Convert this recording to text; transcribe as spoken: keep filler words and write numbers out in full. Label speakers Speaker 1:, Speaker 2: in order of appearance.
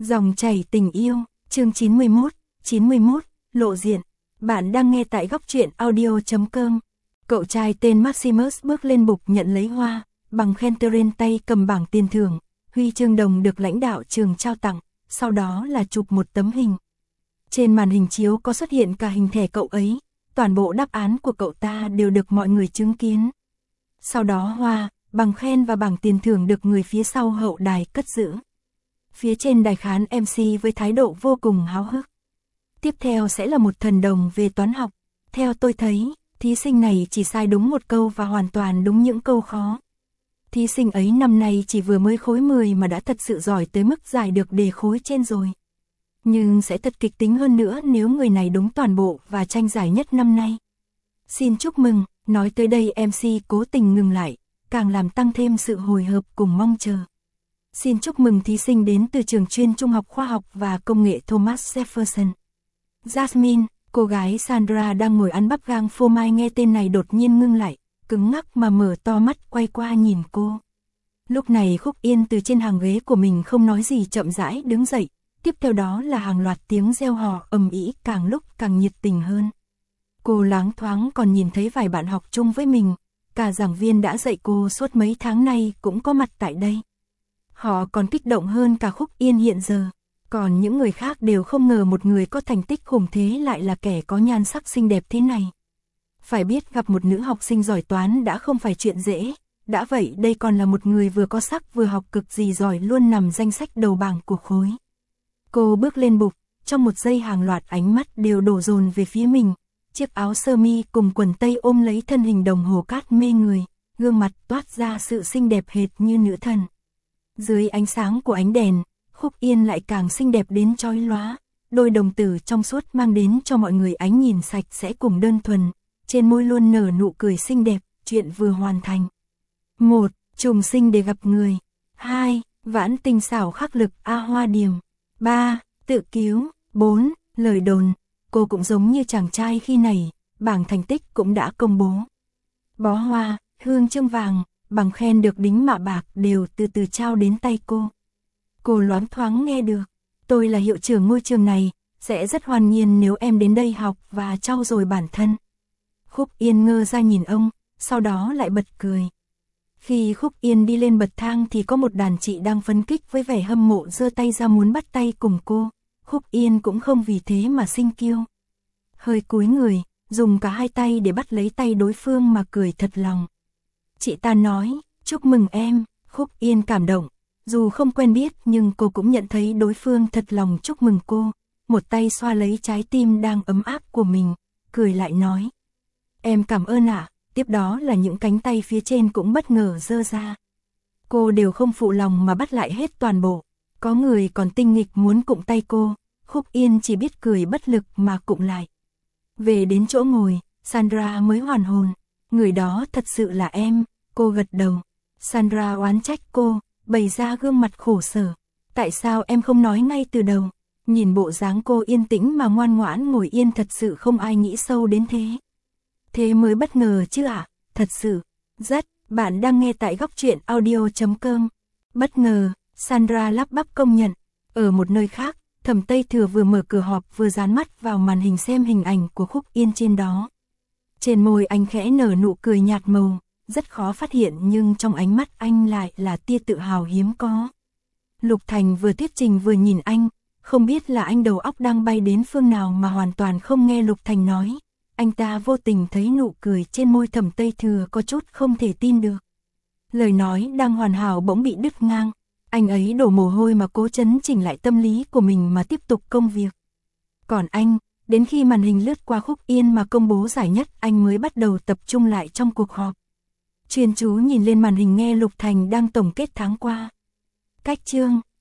Speaker 1: Dòng chảy tình yêu, chương chín mươi mốt, chín mươi mốt, lộ diện. Bạn đang nghe tại góc truyện audio chấm com. Cậu trai tên Maximus bước lên bục nhận lấy hoa, bằng khen trên tay cầm bảng tiền thưởng, huy chương đồng được lãnh đạo trường trao tặng, sau đó là chụp một tấm hình. Trên màn hình chiếu có xuất hiện cả hình thẻ cậu ấy, toàn bộ đáp án của cậu ta đều được mọi người chứng kiến. Sau đó hoa, bằng khen và bảng tiền thưởng được người phía sau hậu đài cất giữ. Phía trên đài khán em xê với thái độ vô cùng háo hức. Tiếp theo sẽ là một thần đồng về toán học. Theo tôi thấy, thí sinh này chỉ sai đúng một câu và hoàn toàn đúng những câu khó. Thí sinh ấy năm nay chỉ vừa mới khối mười mà đã thật sự giỏi tới mức giải được đề khối trên rồi. Nhưng sẽ thật kịch tính hơn nữa nếu người này đúng toàn bộ và tranh giải nhất năm nay. Xin chúc mừng, nói tới đây em xê cố tình ngừng lại, càng làm tăng thêm sự hồi hộp cùng mong chờ. Xin chúc mừng thí sinh đến từ trường chuyên Trung học Khoa học và Công nghệ Thomas Jefferson. Jasmine, cô gái Sandra đang ngồi ăn bắp gang phô mai nghe tên này đột nhiên ngưng lại, cứng ngắc mà mở to mắt quay qua nhìn cô. Lúc này Khúc Yên từ trên hàng ghế của mình không nói gì chậm rãi đứng dậy, tiếp theo đó là hàng loạt tiếng reo hò ầm ĩ càng lúc càng nhiệt tình hơn. Cô loáng thoáng còn nhìn thấy vài bạn học chung với mình, cả giảng viên đã dạy cô suốt mấy tháng nay cũng có mặt tại đây. Họ còn kích động hơn cả Khúc Yên hiện giờ, còn những người khác đều không ngờ một người có thành tích khủng thế lại là kẻ có nhan sắc xinh đẹp thế này. Phải biết gặp một nữ học sinh giỏi toán đã không phải chuyện dễ, đã vậy đây còn là một người vừa có sắc vừa học cực gì giỏi luôn nằm danh sách đầu bảng của khối. Cô bước lên bục, trong một giây hàng loạt ánh mắt đều đổ dồn về phía mình, chiếc áo sơ mi cùng quần tây ôm lấy thân hình đồng hồ cát mê người, gương mặt toát ra sự xinh đẹp hệt như nữ thần. Dưới ánh sáng của ánh đèn, Khúc Yên lại càng xinh đẹp đến chói lóa, đôi đồng tử trong suốt mang đến cho mọi người ánh nhìn sạch sẽ cùng đơn thuần, trên môi luôn nở nụ cười xinh đẹp, chuyện vừa hoàn thành. một. Trùng sinh để gặp người. hai. Vãn tinh xảo khắc lực A Hoa Điềm. ba. Tự cứu. bốn. Lời đồn, cô cũng giống như chàng trai khi này, bảng thành tích cũng đã công bố. Bó hoa, hương chương vàng, bằng khen được đính mạ bạc đều từ từ trao đến tay cô. Cô loáng thoáng nghe được, tôi là hiệu trưởng ngôi trường này, sẽ rất hoan nghênh nếu em đến đây học và trau dồi bản thân. Khúc Yên ngơ ra nhìn ông, sau đó lại bật cười. Khi Khúc Yên đi lên bậc thang thì có một đàn chị đang phấn khích với vẻ hâm mộ giơ tay ra muốn bắt tay cùng cô. Khúc Yên cũng không vì thế mà sinh kiêu. Hơi cúi người, dùng cả hai tay để bắt lấy tay đối phương mà cười thật lòng. Chị ta nói, chúc mừng em. Khúc Yên cảm động. Dù không quen biết nhưng cô cũng nhận thấy đối phương thật lòng chúc mừng cô. Một tay xoa lấy trái tim đang ấm áp của mình, cười lại nói. Em cảm ơn ạ. Tiếp đó là những cánh tay phía trên cũng bất ngờ giơ ra. Cô đều không phụ lòng mà bắt lại hết toàn bộ. Có người còn tinh nghịch muốn cụng tay cô. Khúc Yên chỉ biết cười bất lực mà cụng lại. Về đến chỗ ngồi, Sandra mới hoàn hồn. Người đó thật sự là em. Cô gật đầu. Sandra oán trách cô, bày ra gương mặt khổ sở. Tại sao em không nói ngay từ đầu? Nhìn bộ dáng cô yên tĩnh mà ngoan ngoãn ngồi yên thật sự không ai nghĩ sâu đến thế. Thế mới bất ngờ chứ ạ, à? Thật sự, rất, bạn đang nghe tại góc truyện audio chấm com. Bất ngờ, Sandra lắp bắp công nhận. Ở một nơi khác, Thẩm Tây Thừa vừa mở cửa họp vừa dán mắt vào màn hình xem hình ảnh của Khúc Yên trên đó. Trên môi anh khẽ nở nụ cười nhạt màu, rất khó phát hiện nhưng trong ánh mắt anh lại là tia tự hào hiếm có. Lục Thành vừa thuyết trình vừa nhìn anh, không biết là anh đầu óc đang bay đến phương nào mà hoàn toàn không nghe Lục Thành nói. Anh ta vô tình thấy nụ cười trên môi Thẩm Tây Thừa có chút không thể tin được. Lời nói đang hoàn hảo bỗng bị đứt ngang. Anh ấy đổ mồ hôi mà cố chấn chỉnh lại tâm lý của mình mà tiếp tục công việc. Còn anh, đến khi màn hình lướt qua Khúc Yên mà công bố giải nhất anh mới bắt đầu tập trung lại trong cuộc họp. Chuyên chú nhìn lên màn hình nghe Lục Thành đang tổng kết tháng qua. Cách chương,